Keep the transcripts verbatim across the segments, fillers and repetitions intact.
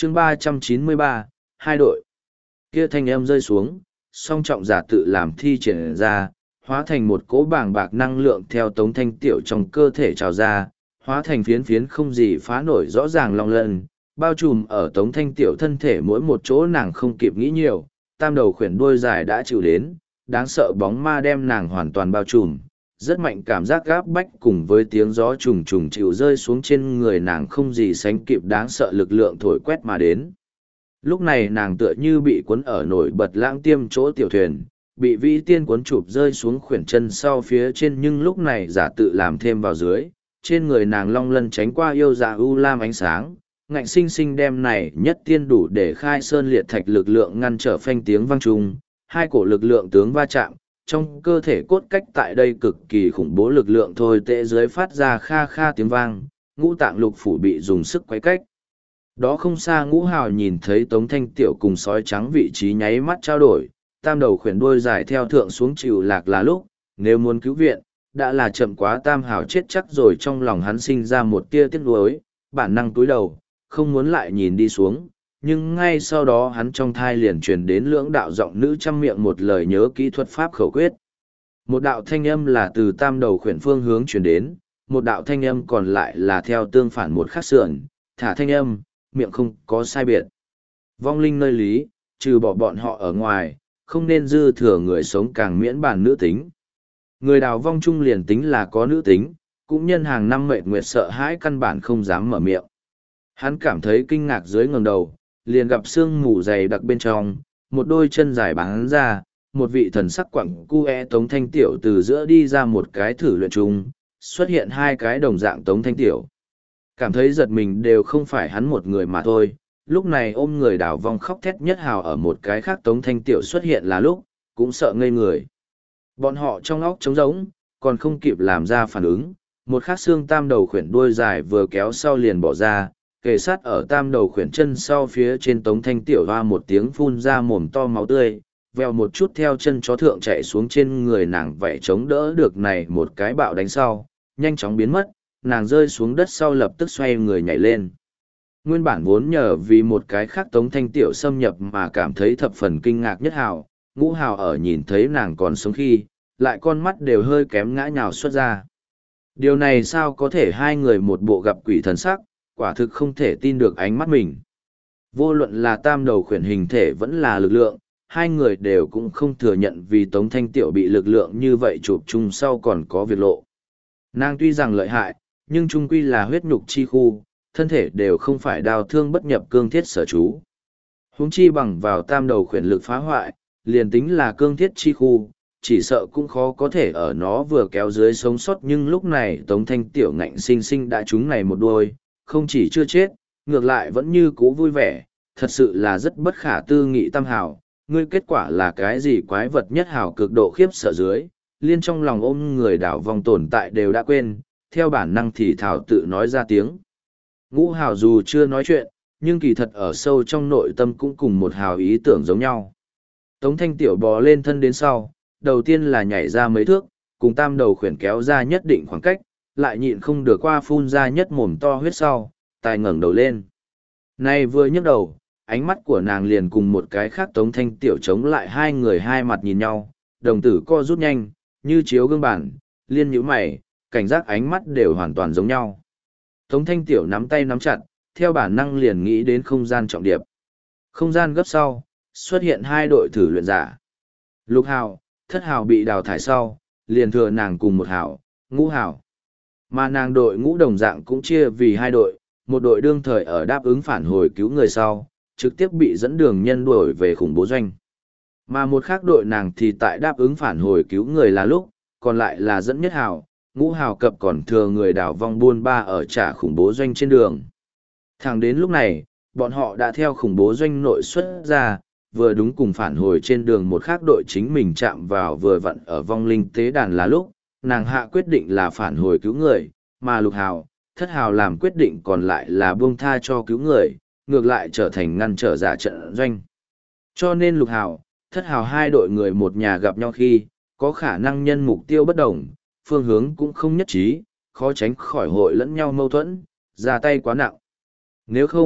chương ba trăm chín mươi ba, hai đội. Kia thanh âm rơi xuống, song trọng giả tự làm thi triển ra, hóa thành một cỗ bàng bạc năng lượng theo tống thanh tiểu trong cơ thể trào ra, hóa thành phiến phiến không gì phá nổi rõ ràng long lân, bao trùm ở tống thanh tiểu thân thể mỗi một chỗ nàng không kịp nghĩ nhiều, tam đầu khuyển đuôi dài đã chịu đến, đáng sợ bóng ma đem nàng hoàn toàn bao trùm. Rất mạnh cảm giác gáp bách cùng với tiếng gió trùng trùng chịu rơi xuống trên người nàng không gì sánh kịp đáng sợ lực lượng thổi quét mà đến. Lúc này nàng tựa như bị cuốn ở nổi bật lãng tiêm chỗ tiểu thuyền, bị vĩ tiên cuốn chụp rơi xuống khuyển chân sau phía trên nhưng lúc này giả tự làm thêm vào dưới, trên người nàng long lân tránh qua yêu dạ u lam ánh sáng, ngạnh sinh sinh đem này nhất tiên đủ để khai sơn liệt thạch lực lượng ngăn trở phanh tiếng vang trung, hai cổ lực lượng tướng va chạm, trong cơ thể cốt cách tại đây cực kỳ khủng bố lực lượng thôi tệ dưới phát ra kha kha tiếng vang, ngũ tạng lục phủ bị dùng sức quấy cách. Đó không xa ngũ hào nhìn thấy tống thanh tiểu cùng sói trắng vị trí nháy mắt trao đổi, tam đầu khuyển đuôi dài theo thượng xuống chịu lạc là lúc, nếu muốn cứu viện, đã là chậm quá tam hào chết chắc rồi trong lòng hắn sinh ra một tia tiếc nuối, bản năng túi đầu, không muốn lại nhìn đi xuống, nhưng ngay sau đó hắn trong thai liền truyền đến lưỡng đạo giọng nữ trăm miệng một lời nhớ kỹ thuật pháp khẩu quyết. Một đạo thanh âm là từ tam đầu khuyển phương hướng truyền đến, một đạo thanh âm còn lại là theo tương phản một khắc sườn, thả thanh âm, miệng không có sai biệt. Vong linh nơi lý, trừ bỏ bọn họ ở ngoài, không nên dư thừa người sống càng miễn bàn nữ tính. Người đào vong chung liền tính là có nữ tính, cũng nhân hàng năm mệt nguyệt sợ hãi căn bản không dám mở miệng. Hắn cảm thấy kinh ngạc dưới ngẩng đầu, liền gặp sương mù dày đặc bên trong, một đôi chân dài bắn ra, một vị thần sắc quặng cu e tống thanh tiểu từ giữa đi ra một cái thử luyện chung, xuất hiện hai cái đồng dạng tống thanh tiểu. Cảm thấy giật mình đều không phải hắn một người mà thôi, lúc này ôm người đào vong khóc thét nhất hào ở một cái khác tống thanh tiểu xuất hiện là lúc, cũng sợ ngây người. Bọn họ trong óc trống rỗng, còn không kịp làm ra phản ứng, một khắc xương tam đầu khuyển đuôi dài vừa kéo sau liền bỏ ra, kề sát ở tam đầu khuyển chân sau phía trên tống thanh tiểu hoa một tiếng phun ra mồm to máu tươi, vèo một chút theo chân chó thượng chạy xuống trên người nàng vậy chống đỡ được này một cái bạo đánh sau, nhanh chóng biến mất, nàng rơi xuống đất sau lập tức xoay người nhảy lên. Nguyên bản vốn nhờ vì một cái khác tống thanh tiểu xâm nhập mà cảm thấy thập phần kinh ngạc nhất hào, ngũ hào ở nhìn thấy nàng còn sống khi, lại con mắt đều hơi kém ngã nhào xuất ra. Điều này sao có thể hai người một bộ gặp quỷ thần sắc, quả thực không thể tin được ánh mắt mình. Vô luận là tam đầu khuyển hình thể vẫn là lực lượng, hai người đều cũng không thừa nhận vì tống thanh tiểu bị lực lượng như vậy chụp chung sau còn có việc lộ. Nàng tuy rằng lợi hại, nhưng trung quy là huyết nhục chi khu, thân thể đều không phải đào thương bất nhập cương thiết sở chú. Huống chi bằng vào tam đầu khuyển lực phá hoại, liền tính là cương thiết chi khu, chỉ sợ cũng khó có thể ở nó vừa kéo dưới sống sót nhưng lúc này tống thanh tiểu ngạnh sinh sinh đã trúng này một đôi, không chỉ chưa chết, ngược lại vẫn như cũ vui vẻ, thật sự là rất bất khả tư nghị tam hào, ngươi kết quả là cái gì quái vật nhất hào cực độ khiếp sợ dưới, liên trong lòng ôm người đảo vòng tồn tại đều đã quên, theo bản năng thì thảo tự nói ra tiếng. Ngũ hào dù chưa nói chuyện, nhưng kỳ thật ở sâu trong nội tâm cũng cùng một hào ý tưởng giống nhau. Tống thanh tiểu bò lên thân đến sau, đầu tiên là nhảy ra mấy thước, cùng tam đầu khuyển kéo ra nhất định khoảng cách, lại nhịn không được qua phun ra nhất mồm to huyết sau, tài ngẩng đầu lên. Nay vừa nhấc đầu, ánh mắt của nàng liền cùng một cái khác tống thanh tiểu chống lại hai người hai mặt nhìn nhau, đồng tử co rút nhanh, như chiếu gương bản, liên nhíu mày, cảnh giác ánh mắt đều hoàn toàn giống nhau. Tống thanh tiểu nắm tay nắm chặt, theo bản năng liền nghĩ đến không gian trọng điệp. Không gian gấp sau, xuất hiện hai đội thử luyện giả. Lục hào, thất hào bị đào thải sau, liền thừa nàng cùng một hào, ngũ hào. Mà nàng đội ngũ đồng dạng cũng chia vì hai đội, một đội đương thời ở đáp ứng phản hồi cứu người sau, trực tiếp bị dẫn đường nhân đuổi về khủng bố doanh. Mà một khác đội nàng thì tại đáp ứng phản hồi cứu người là lúc, còn lại là dẫn nhất hào, ngũ hào cập còn thừa người đảo vong buôn ba ở trả khủng bố doanh trên đường. Thẳng đến lúc này, bọn họ đã theo khủng bố doanh nội xuất ra, vừa đúng cùng phản hồi trên đường một khác đội chính mình chạm vào vừa vặn ở vong linh tế đàn là lúc, nàng hạ quyết định là phản hồi cứu người, mà lục hào, thất hào làm quyết định còn lại là buông tha cho cứu người, ngược lại trở thành ngăn trở giả trận doanh. Cho nên lục hào, thất hào hai đội người một nhà gặp nhau khi, có khả năng nhân mục tiêu bất đồng, phương hướng cũng không nhất trí, khó tránh khỏi hội lẫn nhau mâu thuẫn, ra tay quá nặng. Nếu không,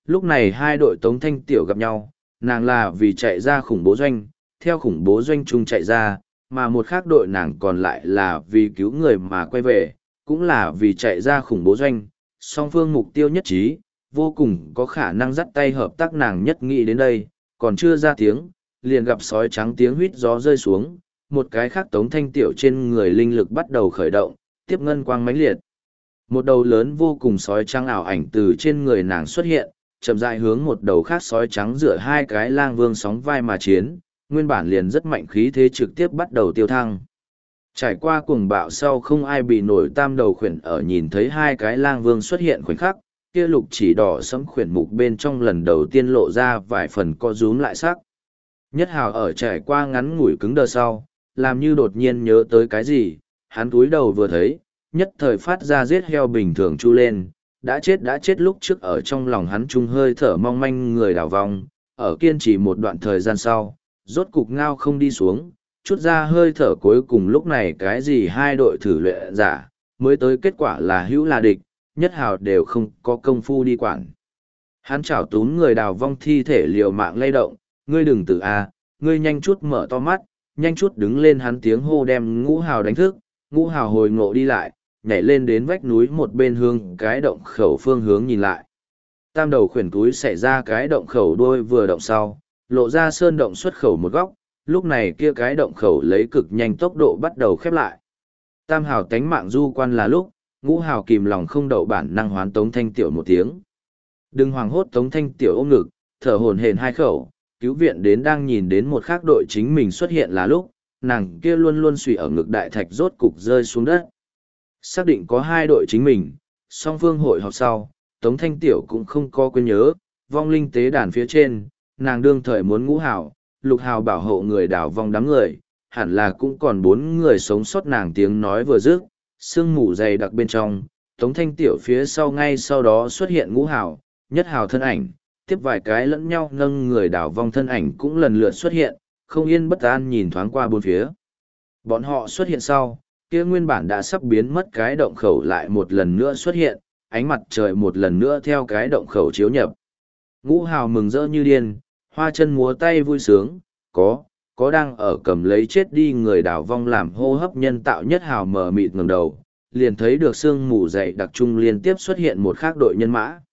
lúc này hai đội Tống Thanh Tiểu gặp nhau, nàng là vì chạy ra khủng bố doanh, theo khủng bố doanh chung chạy ra, mà một khác đội nàng còn lại là vì cứu người mà quay về, cũng là vì chạy ra khủng bố doanh, song phương mục tiêu nhất trí, vô cùng có khả năng dắt tay hợp tác. Nàng nhất nghĩ đến đây, còn chưa ra tiếng, liền gặp sói trắng tiếng huýt gió rơi xuống, một cái khác Tống Thanh Tiểu trên người linh lực bắt đầu khởi động, tiếp ngân quang mãnh liệt. Một đầu lớn vô cùng sói trắng ảo ảnh từ trên người nàng xuất hiện, chậm rãi hướng một đầu khác sói trắng dựa hai cái lang vương sóng vai mà chiến, nguyên bản liền rất mạnh khí thế trực tiếp bắt đầu tiêu thăng. Trải qua cuồng bạo sau không ai bị nổi tam đầu khuyển ở nhìn thấy hai cái lang vương xuất hiện khoảnh khắc, kia lục chỉ đỏ sẫm khuyển mục bên trong lần đầu tiên lộ ra vài phần co rúm lại sắc. Nhất Hào ở trải qua ngắn ngủi cứng đờ sau, làm như đột nhiên nhớ tới cái gì, hắn túi đầu vừa thấy, nhất thời phát ra giết heo bình thường chu lên, đã chết đã chết. Lúc trước ở trong lòng hắn trung hơi thở mong manh người đảo vong, ở kiên trì một đoạn thời gian sau, rốt cục ngao không đi xuống, chút ra hơi thở cuối cùng. Lúc này cái gì hai đội thử luyện giả, mới tới kết quả là hữu là địch, Nhất Hào đều không có công phu đi quản. Hắn chảo túm người đào vong thi thể liều mạng lay động, ngươi đừng tự a, ngươi nhanh chút mở to mắt, nhanh chút đứng lên. Hắn tiếng hô đem Ngũ Hào đánh thức, Ngũ Hào hồi ngộ đi lại, nhảy lên đến vách núi một bên hướng cái động khẩu phương hướng nhìn lại. Tam đầu khuyển túi xảy ra cái động khẩu đuôi vừa động sau, lộ ra sơn động xuất khẩu một góc, lúc này kia cái động khẩu lấy cực nhanh tốc độ bắt đầu khép lại. Tam Hào tánh mạng du quan là lúc, Ngũ Hào kìm lòng không đậu bản năng hoán Tống Thanh Tiểu một tiếng. Đừng hoảng hốt. Tống Thanh Tiểu ôm ngực, thở hổn hển hai khẩu, cứu viện đến đang nhìn đến một khác đội chính mình xuất hiện là lúc, nàng kia luôn luôn suy ở ngực đại thạch rốt cục rơi xuống đất. Xác định có hai đội chính mình, song phương hội họp sau, Tống Thanh Tiểu cũng không có quên nhớ, vong linh tế đàn phía trên, nàng đương thời muốn Ngũ Hào, Lục Hào bảo hộ người đảo vong đám người, hẳn là cũng còn bốn người sống sót. Nàng tiếng nói vừa dứt, sương mù dày đặc bên trong, Tống Thanh Tiểu phía sau ngay sau đó xuất hiện Ngũ Hào, Nhất Hào thân ảnh, tiếp vài cái lẫn nhau nâng người đảo vong thân ảnh cũng lần lượt xuất hiện, không yên bất an nhìn thoáng qua bốn phía. Bọn họ xuất hiện sau, kia nguyên bản đã sắp biến mất cái động khẩu lại một lần nữa xuất hiện, ánh mặt trời một lần nữa theo cái động khẩu chiếu nhập. Ngũ Hào mừng rỡ như điên, hoa chân múa tay vui sướng, có, có đang ở cầm lấy chết đi người đảo vong làm hô hấp nhân tạo. Nhất Hào mờ mịt ngẩng đầu, liền thấy được sương mù dày đặc trung liên tiếp xuất hiện một khác đội nhân mã.